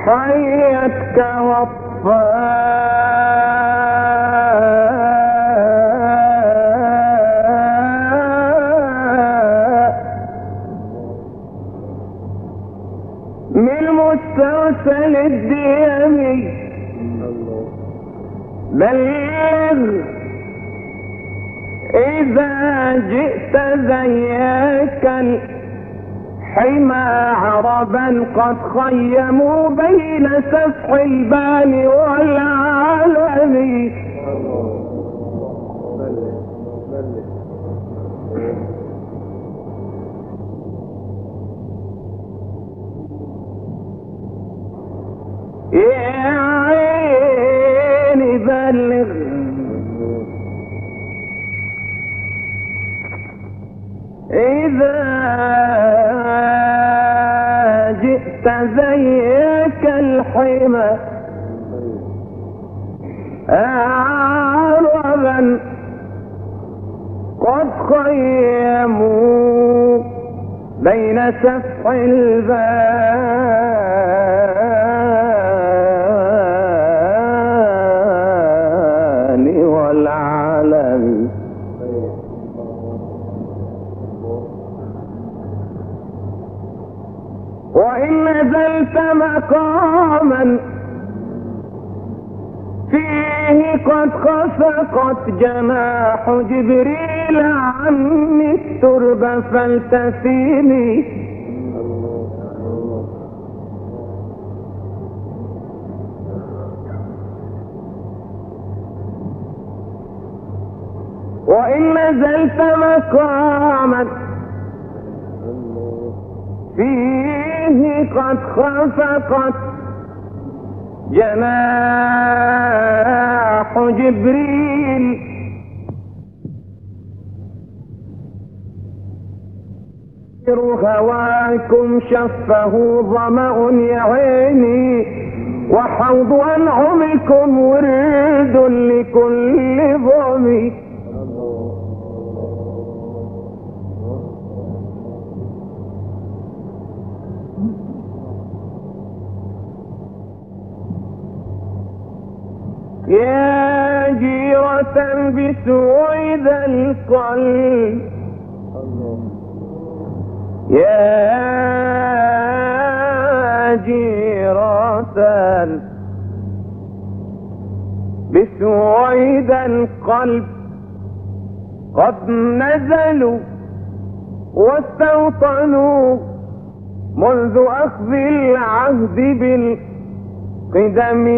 حيتك من مستوصل الديامي بلغ إذا جئت زيك الحمى عربا قد خيموا بين سفح البال والعالم يا عيني بلغ إذا جئت زيك الحمى عربا قد خيموا بين سفح البان والعلم وإن نزلت مقاما فيه قد خفقت جناح جبريل عني الترب فالتسيني وإن نزلت مقاما فيه قد خفقت جناح جبريل هواكم شفه ظمأ يا عيني وحوض أنعمكم ورد لكل ظمي يا جيرة بسويد القلب يا جيرة بسويد القلب قد نزلوا واستوطنوا منذ أخذ العهد بالقدم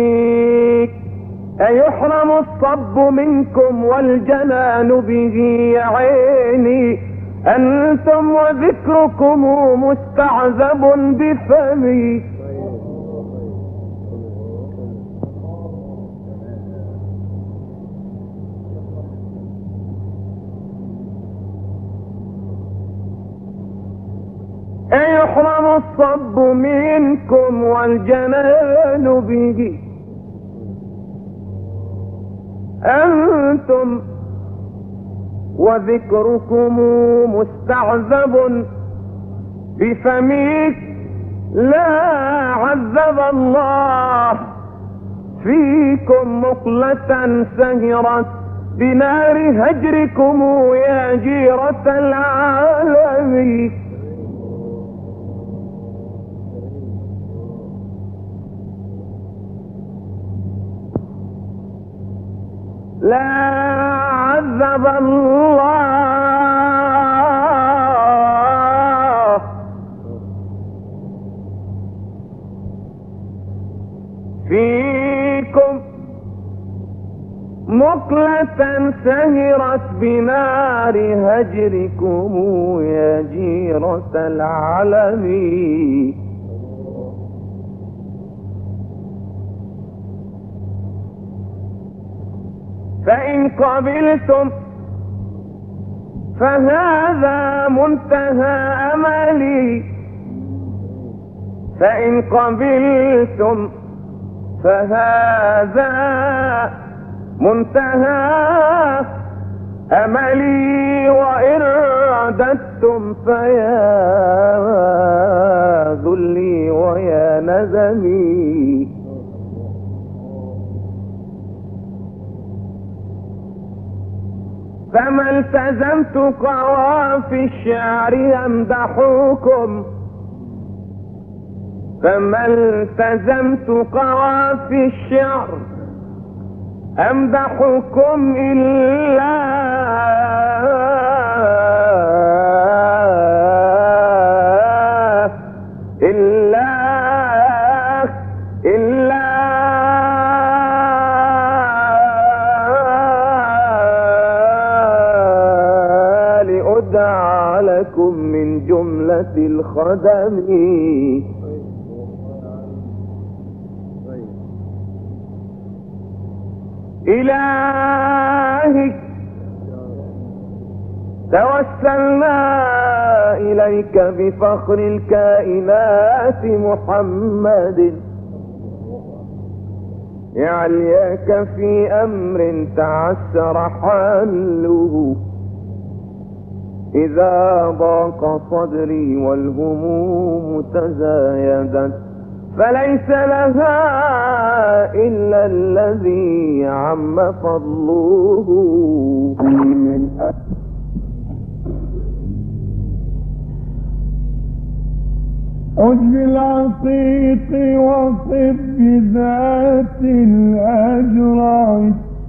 أيحرم الصب منكم والجنان به يا عيني أنتم وذكركم مستعذب بفمي أيحرم الصب منكم والجنان به أنتم وذكركم مستعذب بفميك لا عذب الله فيكم مقلة سهرت بنار هجركم يا جيرة العالم لا عذب الله فيكم مقلة سهرت بنار هجركم يا جيرة العلم فإن قبلتم فهذا منتهى أملي فإن قبلتم فهذا منتهى أملي وإن رددتم فيا ذلي البرايا ندمي. فما التزمت قوافي الشعر أمدحكم، فما التزمت قوافي الشعر أمدحكم إلا لأدعى لكم من جملة الخدم. إلهي توسلنا إليك بفخر الكائنات محمد، يعليك في أمر تعسر حله، إذا ضاق صدري والهموم تزايدت، فليس لها إلا الذي عم فضله. عد بالعقيق وصف بذات الأجراء،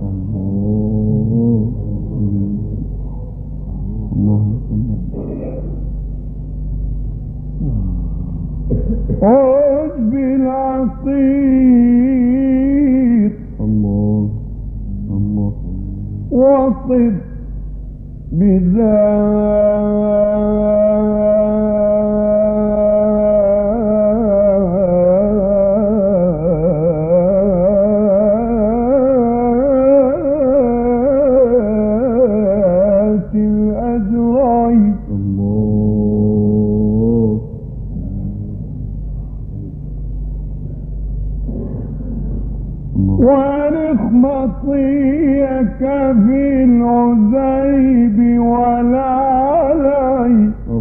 عد بالعقيق وصف بذات وارخ مطيك في العزيب والعلي.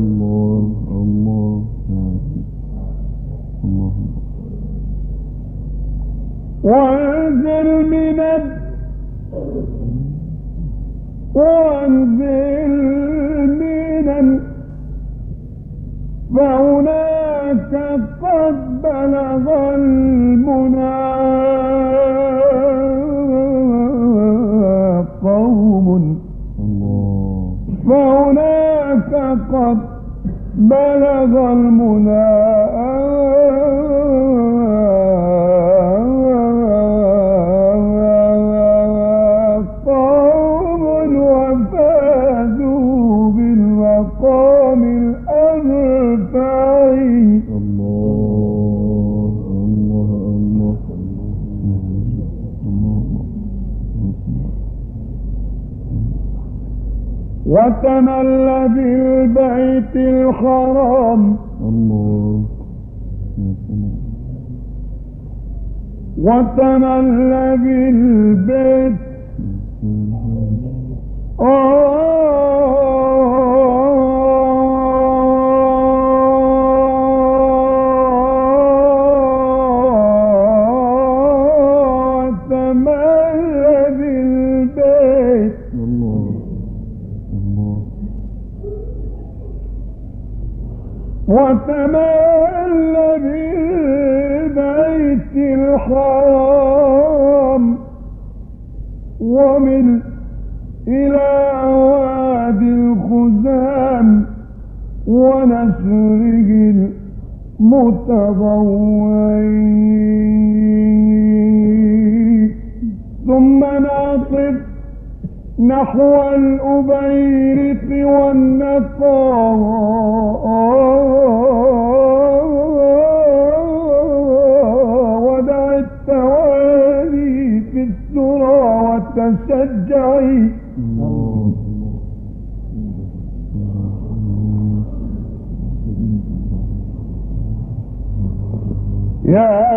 وانزل من فهناك قد بلغ المنى قوم، فهناك قد بلغ المنى قوم وفازوا بالمقام الأرفع. وتملى بالبيت الحرام، وتملى بالبيت وتملى بالبيت الحرام ومن إلى وادي الخزام ونسره المتضوي، ثم ناطب نحو الأبيرق والنقاء، ودع التوالي في السرى وتشجعي. يا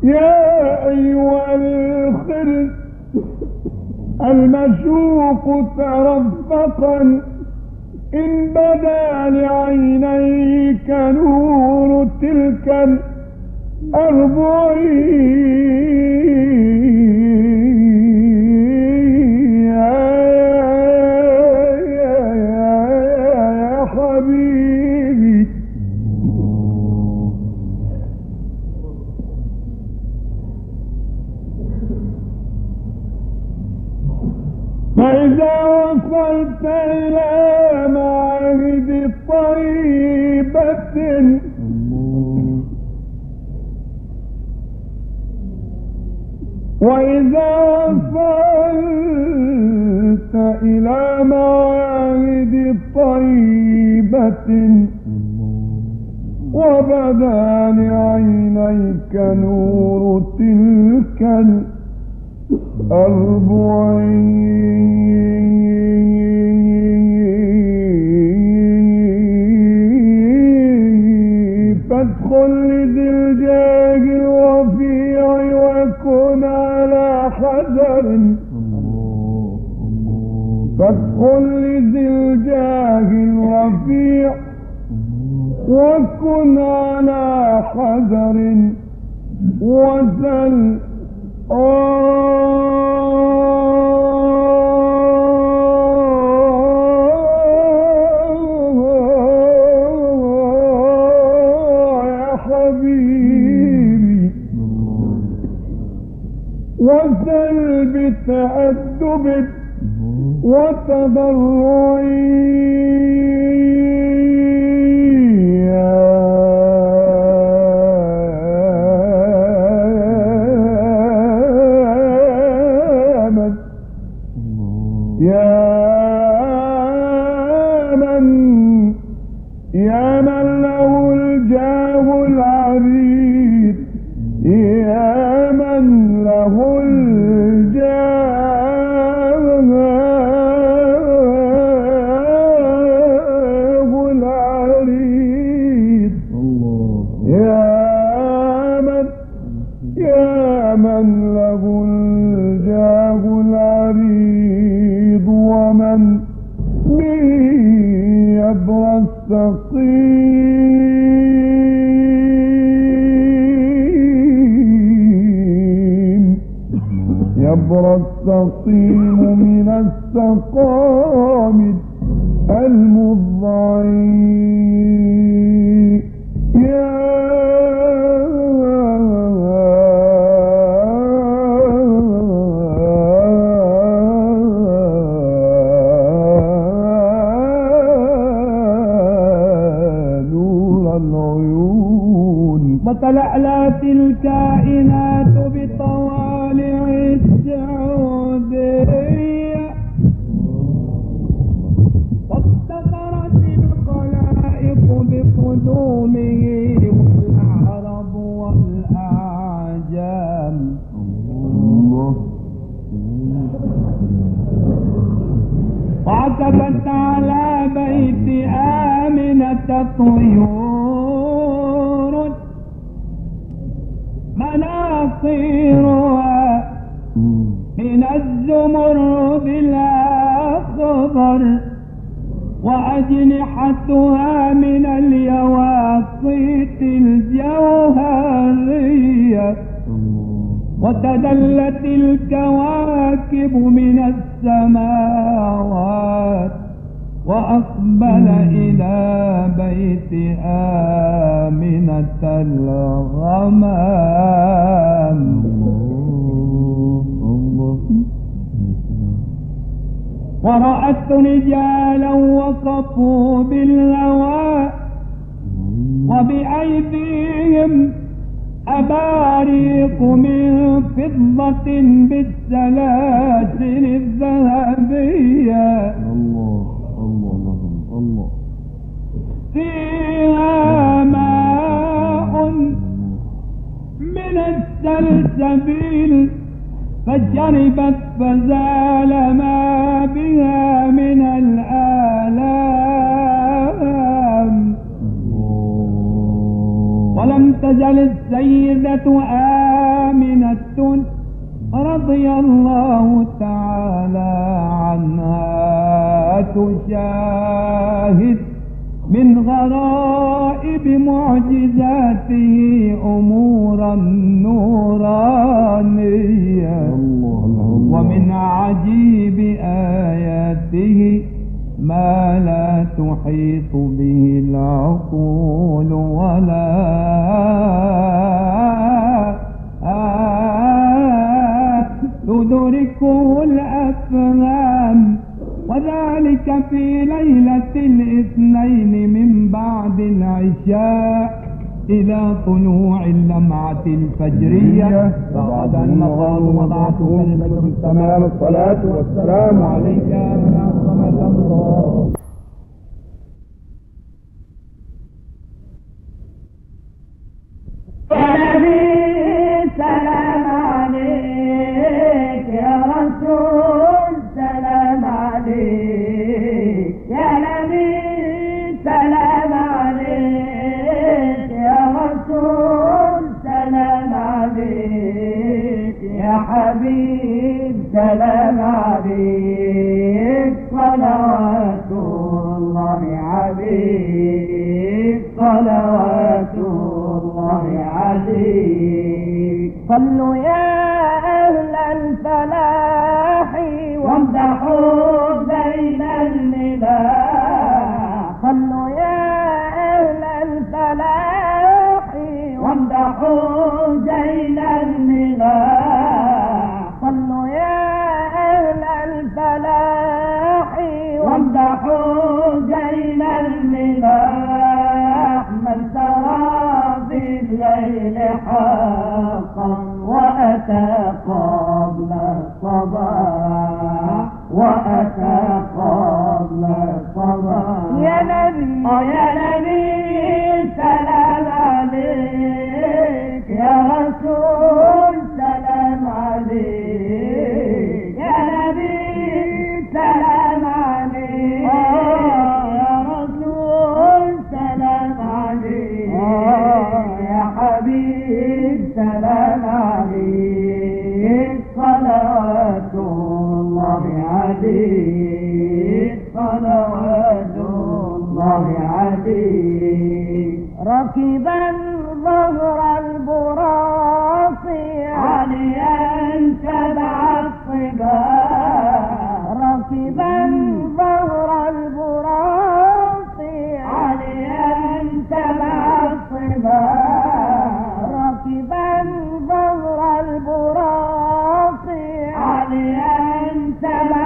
يا أيها الخرس المشوق ترفقا إن بدا لعينيك نور تلك الأربع يا حبيبي. فإذا وصلت إلى معرض طيبة وإذا وصلت إلى معرض طيبة وبدا لعينيك نور تلك الأربع فادخل لذي الجاه الرفيع وكن على حذر فادخل لذي الجاه الرفيع وكن على حذر وسل يا حبيبي وسل بتأدب وتضرع يا من له الجاه العريض يا من له الجاه العريض يا من له الجاه العريض ومن به يبرى السقيم من السقام المضعي وتلألأت الكائنات بطوالع السعودية وافتخرت الخلائق بقدومه والعرب والأعجام وعكفت على بيت آمنة طيور مناصيرها من الزمرد الأخضر وأجنحتها من اليواقيت الجوهرية وتدلت الكواكب من السماوات وأقبل إلى بيت آمنة الغمام ورأت رجالا وقفوا بالهواء وبأيديهم أباريق من فضة بالسلاسل الذهبية الله فيها ماء من السلسبيل فشربت فزال ما بها من الآلام ولم تزل السيدة رضي الله تعالى عنها تشاهد من غرائب معجزاته أمورا نورانية ومن عجيب آياته ما لا تحيط به العقول ولا تدركه الأفهام، وذلك في ليلة الاثنين من بعد العشاء إلى طلوع اللمعة الفجرية. فقد المقال وضعته كلمة السماء والصلاة والسلام عليك من أعظم الأمراض. سلام عليك يا رسول، سلام عليك يا نبي، سلام عليك يا رسول، سلام عليك يا حبيب، سلام عليك صلوات الله عليك، صلوات الله عليك. صلوا يا أهل الفلاح وامدحوا بين الملاح، صلوا يا أهل الفلاح وامدحوا بين الملاح، صلوا يا أهل الفلاح وامدحوا بين الملاح. من سرى في الليل حقا وأتى قبل الصباح، وأتى قبل الصباح. يا نبي يا نبي سلام عليك، يا رسول سلام عليك، يا نبي سلام عليك، يا رسول سلام عليك، يا حبيب سلام عليك، صلوات الله عليك، صلوات الله عليك. ركبا ظهر البراق عاليا سبع الصباح، ركبا ظهر البراق عاليا سبع الصباح، ركبا ظهر البراق عاليا سبع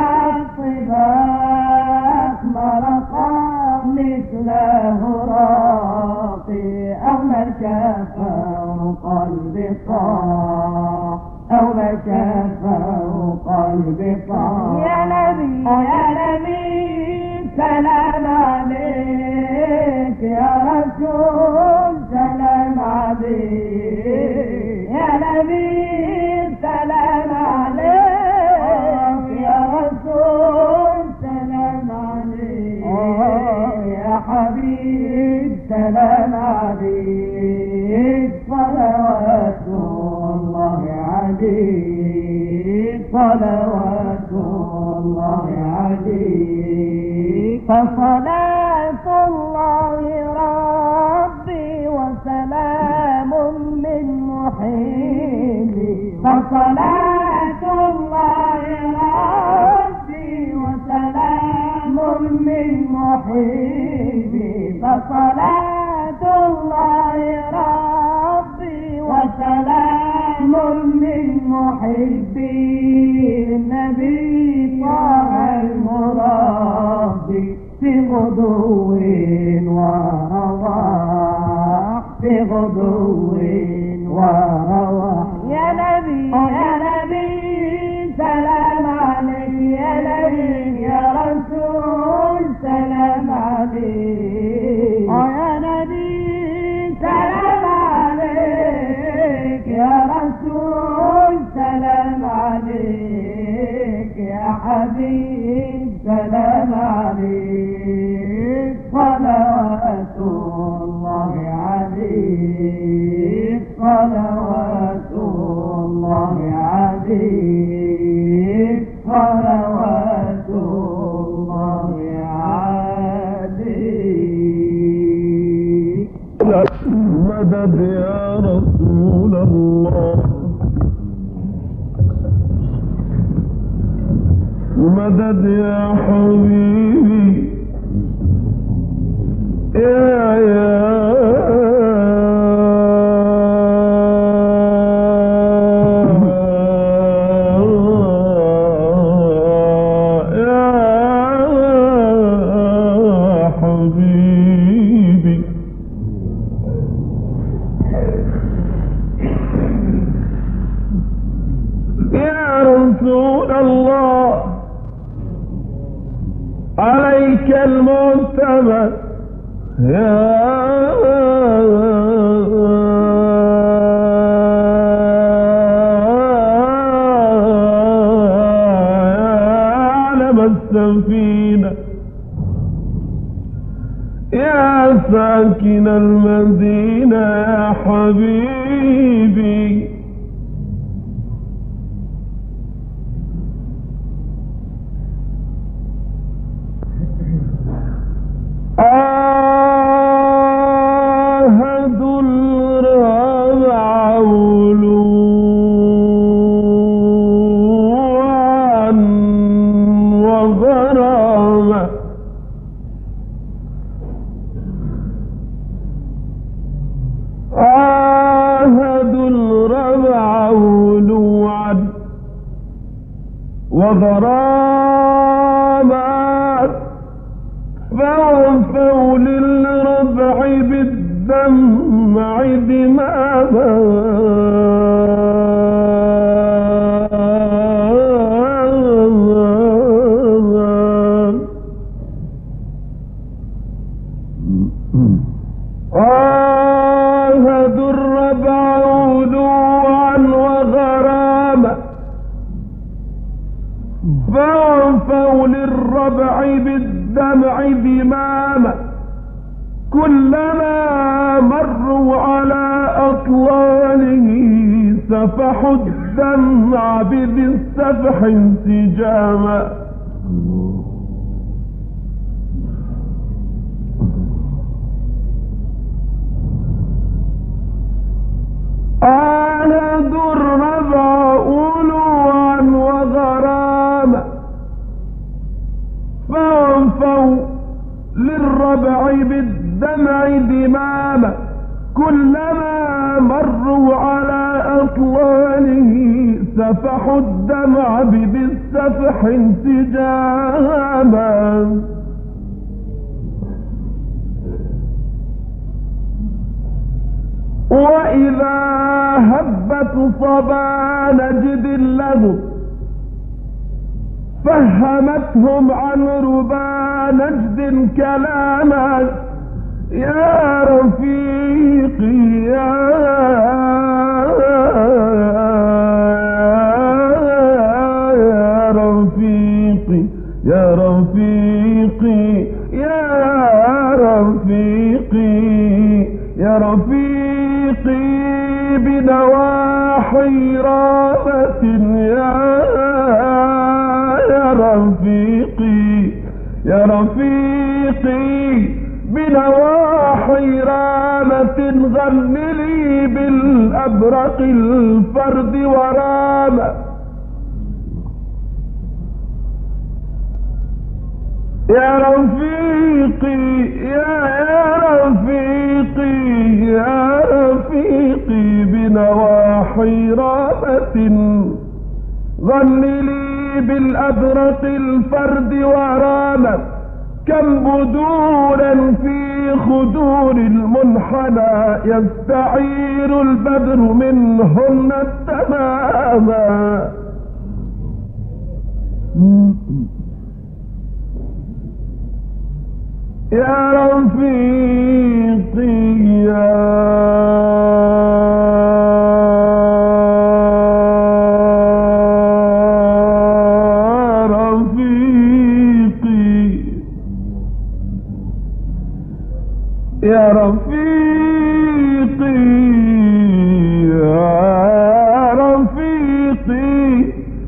الصباح. مرقا مثله راقي أو مشى فوق البقاع، أو مشى فوق البقاع. يا نبي يا نبي سلام عليك، يا رسول سلام عليك، يا نبي سلام عليك، يا رسول سلام عليك، يا حبيب سلام عليك، صلوات الله عليك، صلوات الله عليك. فصلاة الله ربي وسلام من محيبي، فصلاة الله ربي وسلام من محيبي، فصلاة الله ربي وسلام من محبي. النبي طه المربي في غدو ورواح، في غدو ورواح. يا نبي يا نبي سلام عليك، يا نبي يا رسول سلام عليك، يا نبي سلام عليك، يا رسول سلام عليك، يا حبيب سلام عليك، صلوات الله عليك، صلوات الله عليك. مدد يا حبيبي يا حبيبي. يا رسول الله عليك المعتمد يا علم السفينة يا ساكن المدينة يا حبيبي. آهد الربع ولوعا وغراما آهد الربع ولوعا وغراما فوفوا للربع بالدمع دماما عاهدوا الربع ولوعا وغراما فوفوا للربع بالدمع دماما كلما مروا على أطلاله سفحوا الدمع بذي السفح انسجاما. آهدوا الربع ولوعا وغراما فوفوا للربع بالدمع دماما كلما مروا على أطلاله سفحوا الدمع بذي السفح انسجاما. وإذا هبت صبا نجد له فهمتهم عن ربا نجد كلاما يا رفيقي يا رفيقي يا رفيقي يا رفيقي يا رفيقي بنواحي رابة يا رفيقي يا رفيقي بنواحي رامة غن لي بالأبرق الفرد ورامة يا رفيقي يا رفيقي يا رفيقي بنواحي رامة غن لي بالأبرق الفرد ورامة كم بدورا في خدور المنحنى يستعير البدر منهن التماما. يا رفيقي يا يا رفيقي يا رفيقي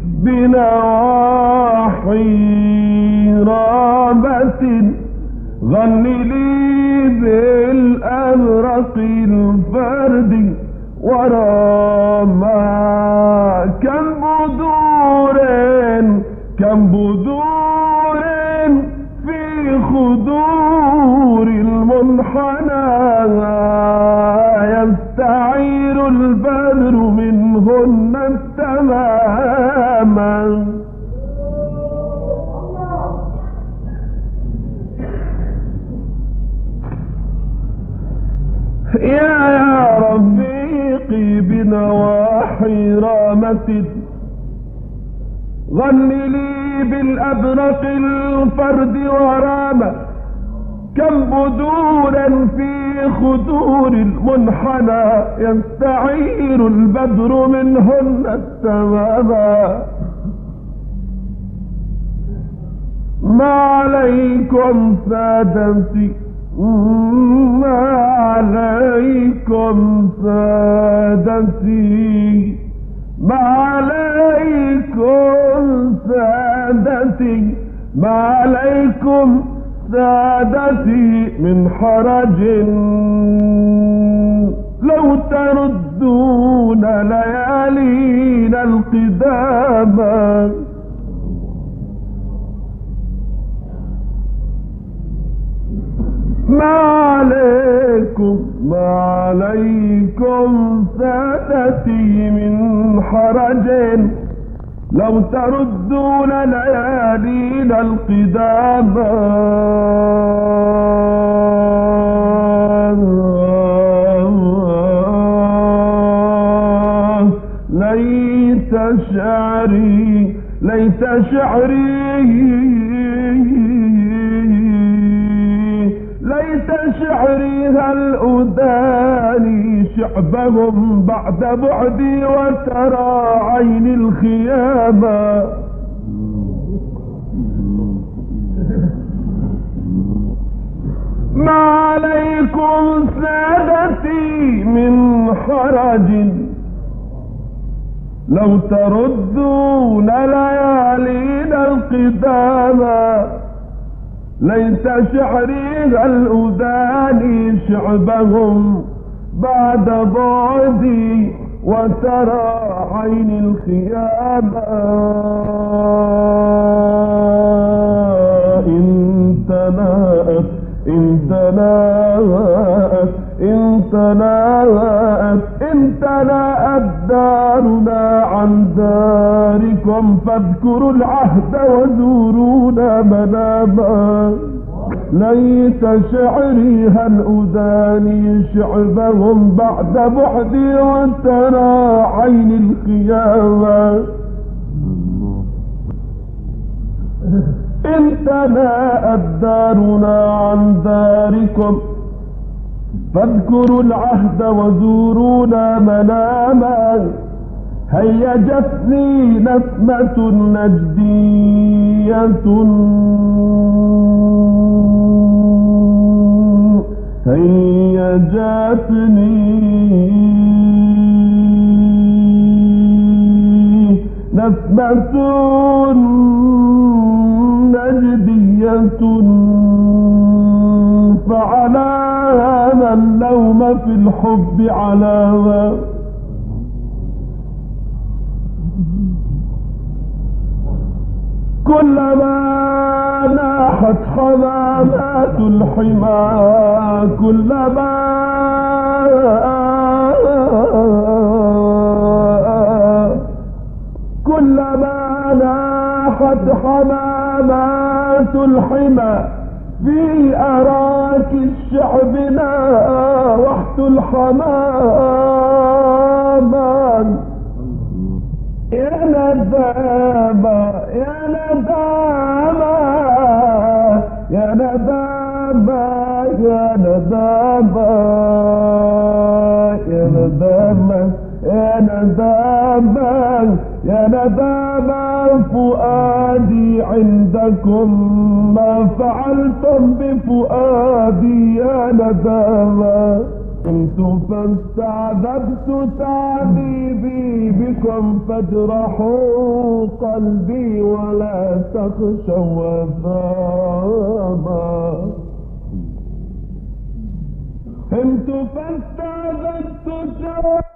بنواحي رابة غن لي بالأبرق الفرد وراما كم بدور المنحنى يستعير البدر منهن تماما. يا رفيقي بنواحي رامة غن لي بالأبرق الفرد ورامة كم بدورا في خدور المنحنى يستعير البدر منهن التماما. ما عليكم سادتي ما عليكم سادتي ما عليكم سادتي ما عليكم سادتي من حرج لو تردون ليالينا القدامى. ما عليكم سادتي من حرج لو تردون ليالينا القدامى. ليت شعري ليت شعري ليت شعري هل أداني شعبهم بعد بعدي وترى عين الخيامة. ما عليكم سادتي من حرج لو تردون ليالينا القدامى. ليت شعري هل أداني شعبهم بعد بعدي وترى عين الخيامة. إن تناءت دارنا عن داركم فاذكروا العهد وزورونا مناما. ليت شعري هل أداني شعبهم بعد بعدي وترى عين القيامة. إن تناءت دارنا عن داركم فاذكروا العهد وزورونا مناما. هيجتني نسمة نجدية هيجتني نسمة نجدية فعلى هذا اللوم في الحب علاوة. كلما ناحت حمامات الحمى كلما ناحت حمامات الحمى في أراك الشعب ناوحت الحمامان. يا ندامة يا ندامة يا ندامة يا ندامة يا ندامة يا ندامة يا ندامة فؤادي عندكم ما فعلتم بفؤادي يا ندامة. كنت فاستعذبت تعذيبي بكم فاجرحوا قلبي ولا تخشوا عذابا. كنت فاستعذبت